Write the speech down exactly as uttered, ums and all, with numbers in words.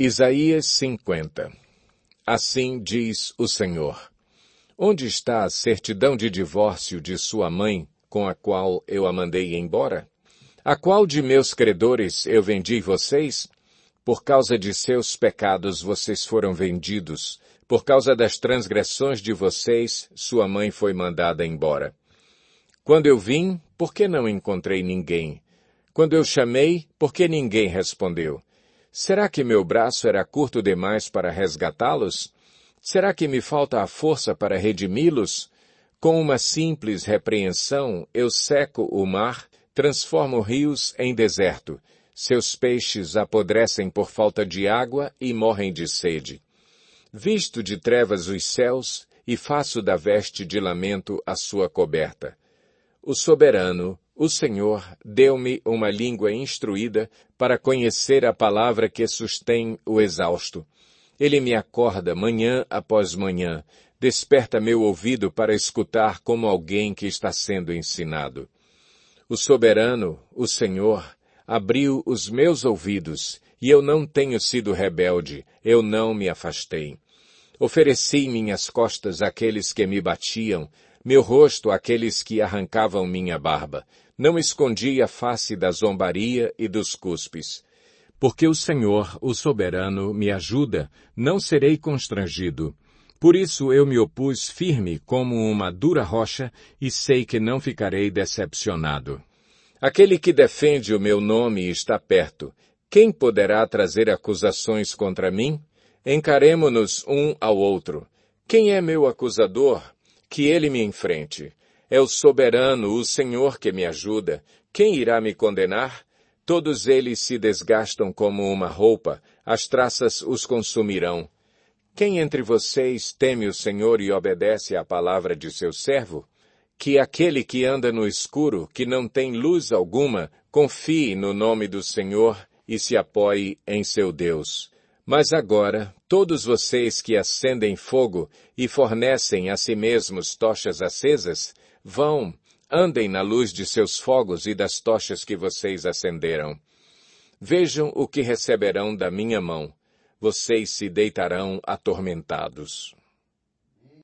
Isaías cinquenta. Assim diz o Senhor: onde está a certidão de divórcio de sua mãe, com a qual eu a mandei embora? A qual de meus credores eu vendi vocês? Por causa de seus pecados vocês foram vendidos. Por causa das transgressões de vocês, sua mãe foi mandada embora. Quando eu vim, por que não encontrei ninguém? Quando eu chamei, por que ninguém respondeu? Será que meu braço era curto demais para resgatá-los? Será que me falta a força para redimi-los? Com uma simples repreensão, eu seco o mar, transformo rios em deserto. Seus peixes apodrecem por falta de água e morrem de sede. Visto de trevas os céus e faço da veste de lamento a sua coberta. O soberano, o Senhor, deu-me uma língua instruída para conhecer a palavra que sustém o exausto. Ele me acorda manhã após manhã, desperta meu ouvido para escutar como alguém que está sendo ensinado. O soberano, o Senhor, abriu os meus ouvidos, e eu não tenho sido rebelde, eu não me afastei. Ofereci minhas costas àqueles que me batiam, meu rosto àqueles que arrancavam minha barba. Não escondi a face da zombaria e dos cuspes. Porque o Senhor, o soberano, me ajuda, não serei constrangido. Por isso eu me opus firme como uma dura rocha e sei que não ficarei decepcionado. Aquele que defende o meu nome está perto. Quem poderá trazer acusações contra mim? Encaremo-nos um ao outro. Quem é meu acusador? Que ele me enfrente. É o soberano, o Senhor, que me ajuda. Quem irá me condenar? Todos eles se desgastam como uma roupa, as traças os consumirão. Quem entre vocês teme o Senhor e obedece à palavra de seu servo? Que aquele que anda no escuro, que não tem luz alguma, confie no nome do Senhor e se apoie em seu Deus. Mas agora, todos vocês que acendem fogo e fornecem a si mesmos tochas acesas, vão, andem na luz de seus fogos e das tochas que vocês acenderam. Vejam o que receberão da minha mão. Vocês se deitarão atormentados.